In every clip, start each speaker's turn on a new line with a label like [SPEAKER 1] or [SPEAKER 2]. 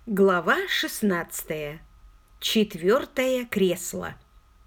[SPEAKER 1] Глава 16. Четвертое кресло.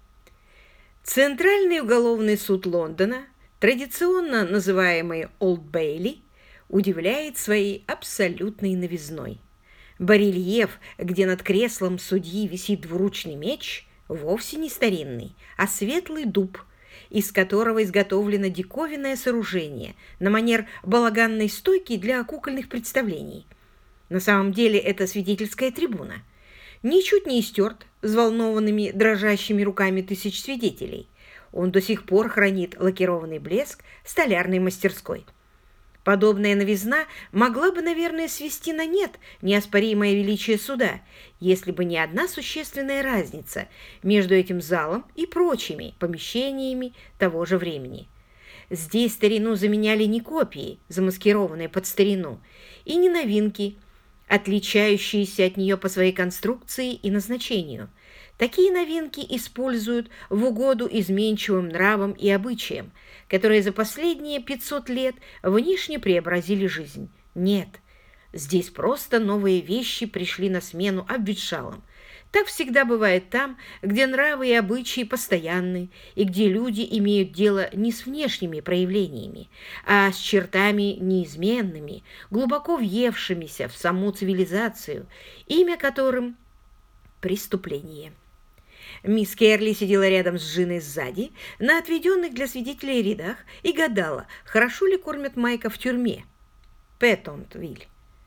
[SPEAKER 1] Центральный уголовный суд Лондона, традиционно называемый Олд Бейли, удивляет своей абсолютной новизной. Барельеф, где над креслом судьи висит двуручный меч, вовсе не старинный, а светлый дуб, из которого изготовлено диковинное сооружение на манер балаганной стойки для кукольных представлений. На самом деле это свидетельская трибуна. Ничуть не истерт взволнованными, дрожащими руками тысяч свидетелей. Он до сих пор хранит лакированный блеск столярной мастерской. Подобная новизна могла бы, наверное, свести на нет неоспоримое величие суда, если бы не одна существенная разница между этим залом и прочими помещениями того же времени. Здесь старину заменяли не копии, замаскированные под старину, и не новинки, отличающиеся от нее по своей конструкции и назначению. Такие новинки используют в угоду изменчивым нравам и обычаям, которые за последние 500 лет внешне преобразили жизнь. Нет, здесь просто новые вещи пришли на смену обветшалым. Так всегда бывает там, где нравы и обычаи постоянны, и где люди имеют дело не с внешними проявлениями, а с чертами неизменными, глубоко въевшимися в саму цивилизацию, имя которым – преступление. Мисс Керли сидела рядом с Джиной сзади, на отведенных для свидетелей рядах, и гадала, хорошо ли кормят Майка в тюрьме Петтонвиль.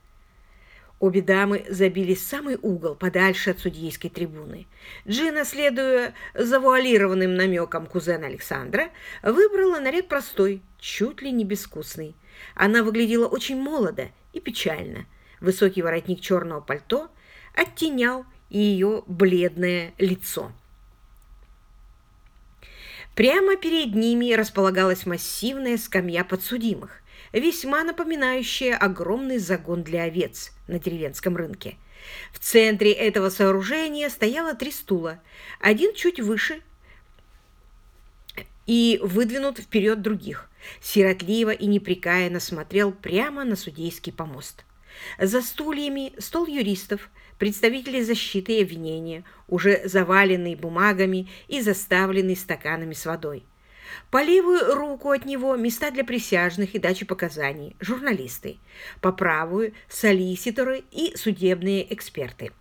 [SPEAKER 1] Обе дамы забились в самый угол, подальше от судейской трибуны. Джина, следуя завуалированным намекам кузена Александра, выбрала наряд простой, чуть ли не безвкусный. Она выглядела очень молодо и печально. Высокий воротник черного пальто оттенял ее бледное лицо. Прямо перед ними располагалась массивная скамья подсудимых, весьма напоминающая огромный загон для овец на деревенском рынке. В центре этого сооружения стояло 3 стула, один чуть выше и выдвинут вперед других. Сиротливо и непрекаянно смотрел прямо на судейский помост. За стульями стол юристов, представителей защиты и обвинения, уже заваленный бумагами и заставленный стаканами с водой. По левую руку от него места для присяжных и дачи показаний, журналисты. По правую – солиситоры и судебные эксперты.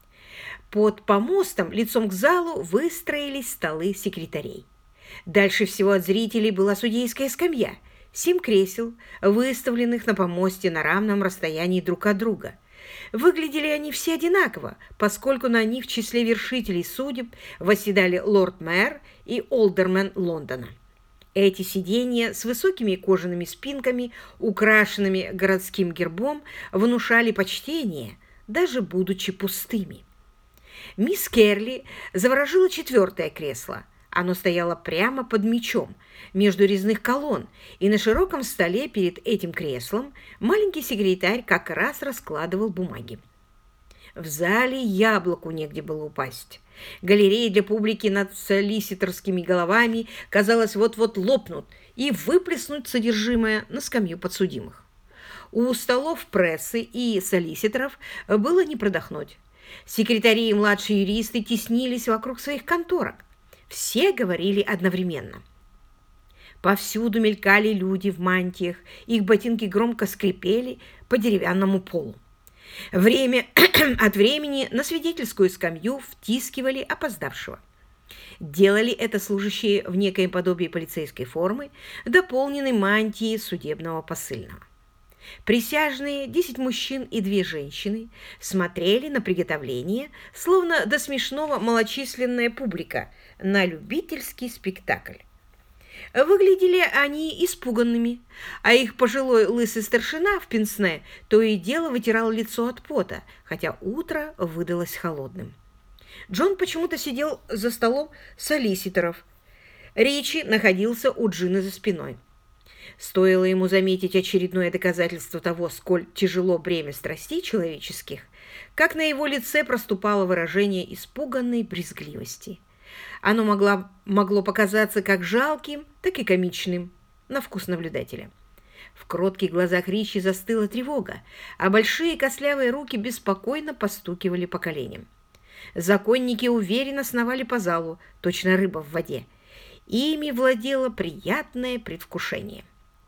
[SPEAKER 1] Под помостом лицом к залу выстроились столы секретарей. Дальше всего от зрителей была судейская скамья, 7 кресел, выставленных на помосте на равном расстоянии друг от друга. Выглядели они все одинаково, поскольку на них в числе вершителей судеб восседали лорд-мэр и олдермен Лондона. Эти сиденья с высокими кожаными спинками, украшенными городским гербом, внушали почтение, даже будучи пустыми. Мисс Керли заворожила 4-е кресло. Оно стояло прямо под мечом, между резных колонн, и на широком столе перед этим креслом маленький секретарь как раз раскладывал бумаги. В зале яблоку негде было упасть. Галереи для публики над солиситорскими головами, казалось, вот-вот лопнут и выплеснут содержимое на скамью подсудимых. У столов прессы и солиситоров было не продохнуть. Секретари и младшие юристы теснились вокруг своих конторок. Все говорили одновременно. Повсюду мелькали люди в мантиях, их ботинки громко скрипели по деревянному полу. Время от времени на свидетельскую скамью втискивали опоздавшего. Делали это служащие в некоем подобии полицейской формы, дополненной мантией судебного посыльного. Присяжные, 10 мужчин и 2 женщины, смотрели на приготовление, словно до смешного малочисленная публика, на любительский спектакль. Выглядели они испуганными, а их пожилой лысый старшина в пенсне то и дело вытирал лицо от пота, хотя утро выдалось холодным. Джон почему-то сидел за столом солиситоров. Ричи находился у Джины за спиной. Стоило ему заметить очередное доказательство того, сколь тяжело бремя страстей человеческих, как на его лице проступало выражение испуганной брезгливости. Оно могло показаться как жалким, так и комичным на вкус наблюдателя. В кротких глазах Ричи застыла тревога, а большие костлявые руки беспокойно постукивали по коленям. Законники уверенно сновали по залу, точно рыба в воде. Ими владело приятное предвкушение.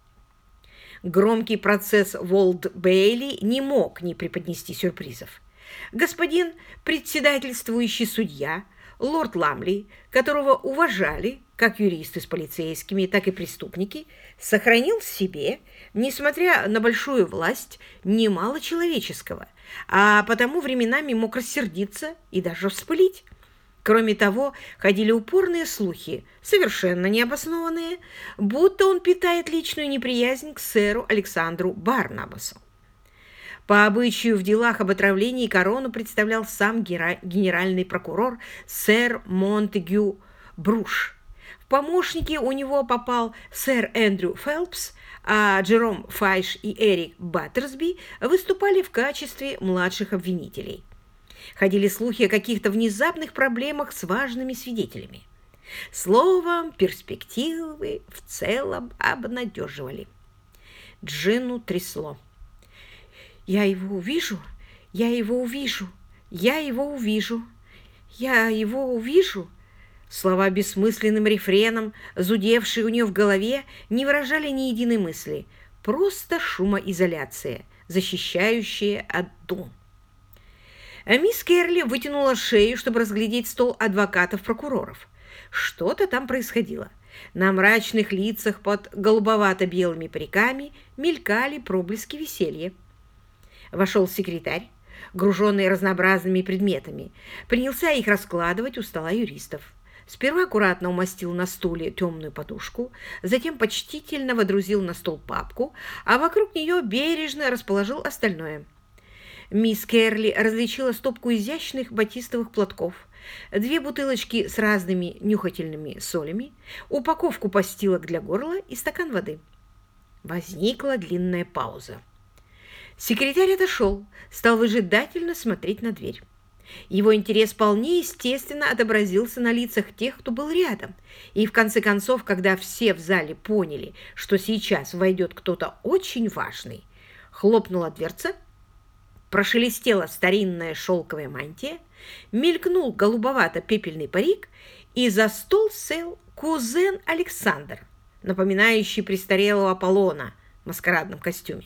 [SPEAKER 1] Громкий процесс в Олд-Бейли не мог не преподнести сюрпризов. Господин председательствующий судья, лорд Ламли, которого уважали как юристы с полицейскими, так и преступники, сохранил в себе, несмотря на большую власть, немало человеческого, а потому временами мог рассердиться и даже вспылить. Кроме того, ходили упорные слухи, совершенно необоснованные, будто он питает личную неприязнь к сэру Александру Барнабасу. По обычаю в делах об отравлении корону представлял сам генеральный прокурор сэр Монтегю Бруш. В помощники у него попал сэр Эндрю Фелпс, а Джером Файш и Эрик Баттерсби выступали в качестве младших обвинителей. Ходили слухи о каких-то внезапных проблемах с важными свидетелями. Словом, перспективы в целом обнадеживали. Джинну трясло. «Я его увижу, я его увижу, я его увижу, я его увижу». Слова бессмысленным рефреном, зудевшие у нее в голове, не выражали ни единой мысли, просто шумоизоляция, защищающая от дум. Мисс Керли вытянула шею, чтобы разглядеть стол адвокатов-прокуроров. Что-то там происходило. На мрачных лицах под голубовато-белыми париками мелькали проблески веселья. Вошел секретарь, груженный разнообразными предметами, принялся их раскладывать у стола юристов. Сперва аккуратно умастил на стуле темную подушку, затем почтительно водрузил на стол папку, а вокруг нее бережно расположил остальное. Мисс Керли различила стопку изящных батистовых платков, 2 бутылочки с разными нюхательными солями, упаковку постилок для горла и стакан воды. Возникла длинная пауза. Секретарь отошел, стал выжидательно смотреть на дверь. Его интерес вполне естественно отобразился на лицах тех, кто был рядом, и в конце концов, когда все в зале поняли, что сейчас войдет кто-то очень важный, хлопнула дверца, прошелестела старинная шелковая мантия, мелькнул голубовато-пепельный парик, и за стол сел кузен Александр, напоминающий престарелого Аполлона в маскарадном костюме.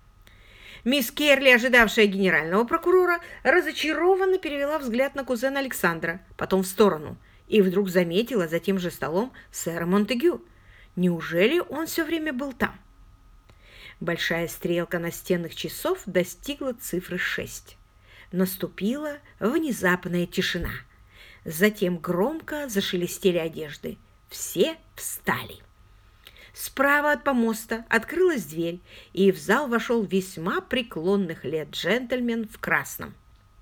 [SPEAKER 1] Мисс Керли, ожидавшая генерального прокурора, разочарованно перевела взгляд на кузена Александра, потом в сторону, и вдруг заметила за тем же столом сэра Монтегю. Неужели он все время был там? Большая стрелка настенных часов достигла цифры 6. Наступила внезапная тишина. Затем громко зашелестели одежды. Все встали. Справа от помоста открылась дверь, и в зал вошел весьма преклонных лет джентльмен в красном.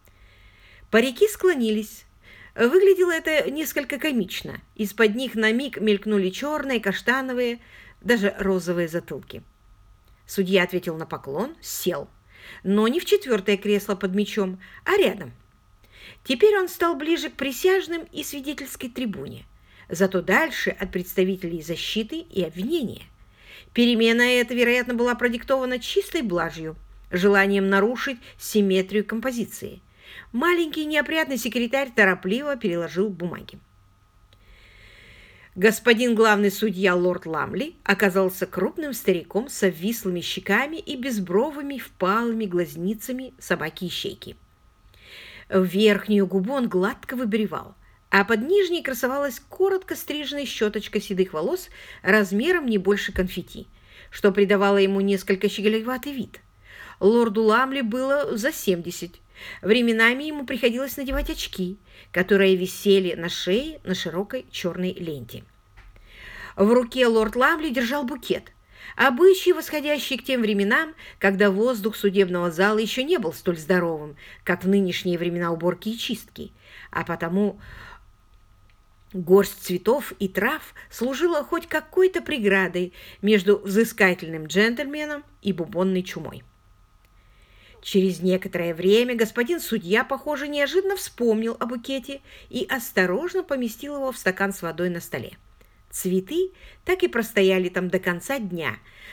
[SPEAKER 1] Парики склонились. Выглядело это несколько комично. Из-под них на миг мелькнули черные, каштановые, даже розовые затылки. Судья ответил на поклон, сел, но не в 4-е кресло под мячом, а рядом. Теперь он стал ближе к присяжным и свидетельской трибуне, зато дальше от представителей защиты и обвинения. Перемена эта, вероятно, была продиктована чистой блажью, желанием нарушить симметрию композиции. Маленький неопрятный секретарь торопливо переложил бумаги. Господин главный судья лорд Ламли оказался крупным стариком с обвислыми щеками и безбровыми впалыми глазницами собаки-ищейки. Верхнюю губу он гладко выбривал, а под нижней красовалась коротко стриженная щеточка седых волос размером не больше конфетти, что придавало ему несколько щеголеватый вид. Лорду Ламли было за 70. Временами ему приходилось надевать очки, которые висели на шее на широкой черной ленте. В руке лорд Ламли держал букет, обычай, восходящий к тем временам, когда воздух судебного зала еще не был столь здоровым, как в нынешние времена уборки и чистки, а потому горсть цветов и трав служила хоть какой-то преградой между взыскательным джентльменом и бубонной чумой. Через некоторое время господин судья, похоже, неожиданно вспомнил о букете и осторожно поместил его в стакан с водой на столе. Цветы так и простояли там до конца дня,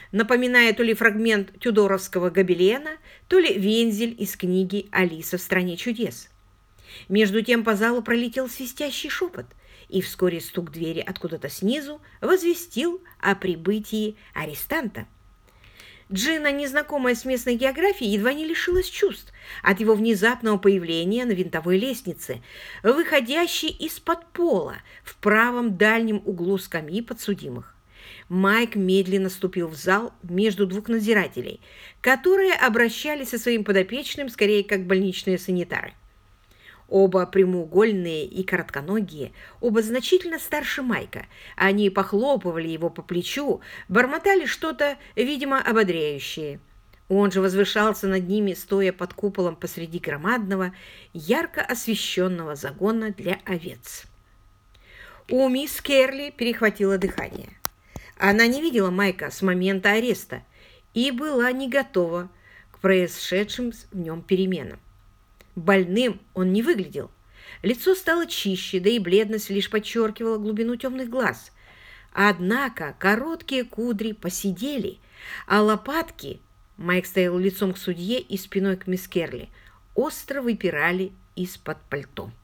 [SPEAKER 1] напоминая то ли фрагмент тюдоровского гобелена, то ли вензель из книги «Алиса в стране чудес». Между тем по залу пролетел свистящий шепот, и вскоре стук двери откуда-то снизу возвестил о прибытии арестанта. Джина, незнакомая с местной географией, едва не лишилась чувств от его внезапного появления на винтовой лестнице, выходящей из-под пола в правом дальнем углу скамьи подсудимых. Майк медленно ступил в зал между двух надзирателей, которые обращались со своим подопечным скорее как больничные санитары. Оба прямоугольные и коротконогие, оба значительно старше Майка. Они похлопывали его по плечу, бормотали что-то, видимо, ободряющее. Он же возвышался над ними, стоя под куполом посреди громадного, ярко освещенного загона для овец. У мисс Керли перехватило дыхание. Она не видела Майка с момента ареста и была не готова к происшедшим в нем переменам. Больным он не выглядел. Лицо стало чище, да и бледность лишь подчеркивала глубину темных глаз. Однако короткие кудри поседели, а лопатки, Майк стоял лицом к судье и спиной к мисс Керли, остро выпирали из-под пальто.